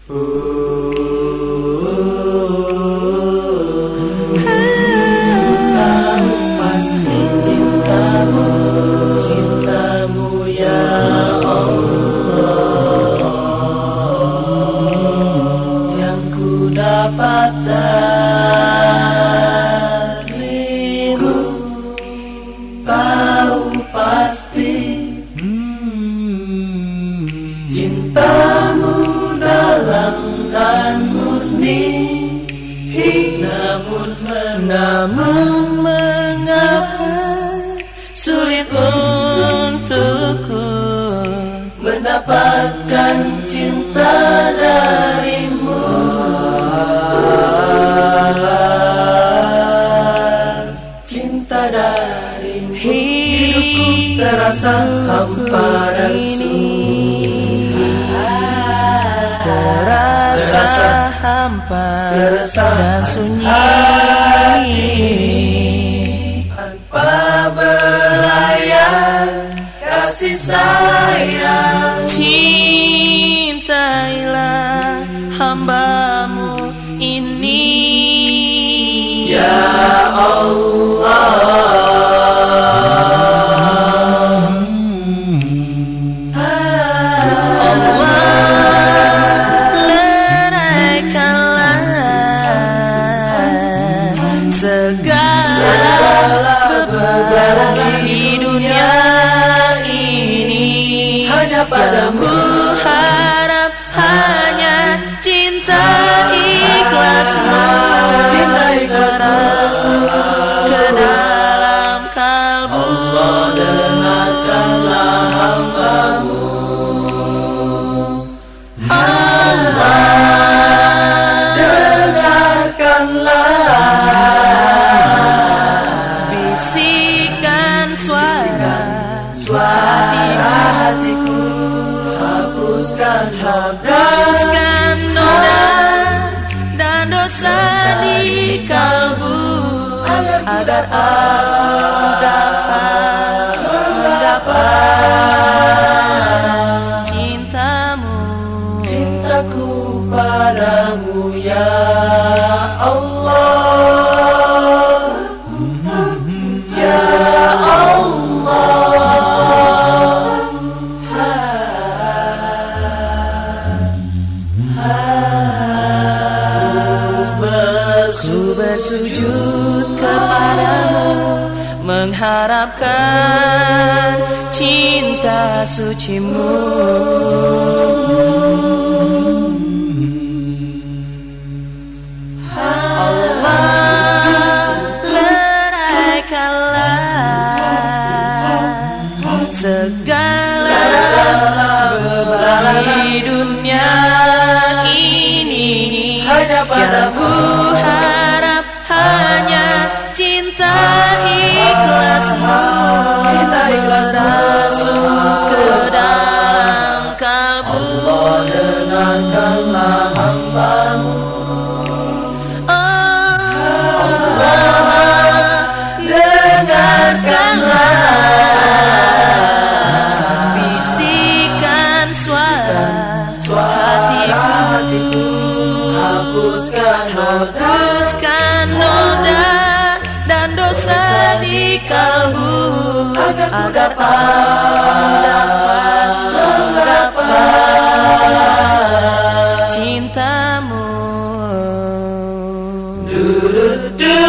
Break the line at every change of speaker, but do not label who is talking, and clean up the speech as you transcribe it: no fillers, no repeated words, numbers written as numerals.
Tahu pasti cintamu, cintamu ya Allah, yang ku dapat darimu. Tahu pasti cintamu dalam dan murni. Namun mengapa sulit untukku mendapatkan cinta darimu. Cinta darimu, hidupku terasa hampa dan sunyi.
Terasa hampa dan sunyi,
tanpa belayan kasih sayang.
cintailah hambamu ini,
Ya Allah.
Segala beban di dunia ini
hanya padamu.
Ku harap hanya cinta ikhlasmu,
Cinta ikhlasmu
ke dalam kalbu.
Allah, dengarkanlah hambamu. Allah, dengarkanlah suara hatiku. Hapuskan
noda dan dosa di kalbu, agar aku dapat menggapai cintamu,
cintaku padamu ya Allah. Ya
bersujud kepadamu, mengharapkan cinta sucimu. Allah, leraikanlah segala beban di dunia ini.
hanya
Yang ku harap hanya cinta ikhlasmu,
Cinta ikhlasmu
merasuk ke dalam kalbu.
Allah, dengarkanlah hambamu.
Allah, dengarkanlah bisikan suara hatiku. Hapuskan noda dan dosa di kalbu, agar aku dapat menggapai cintamu.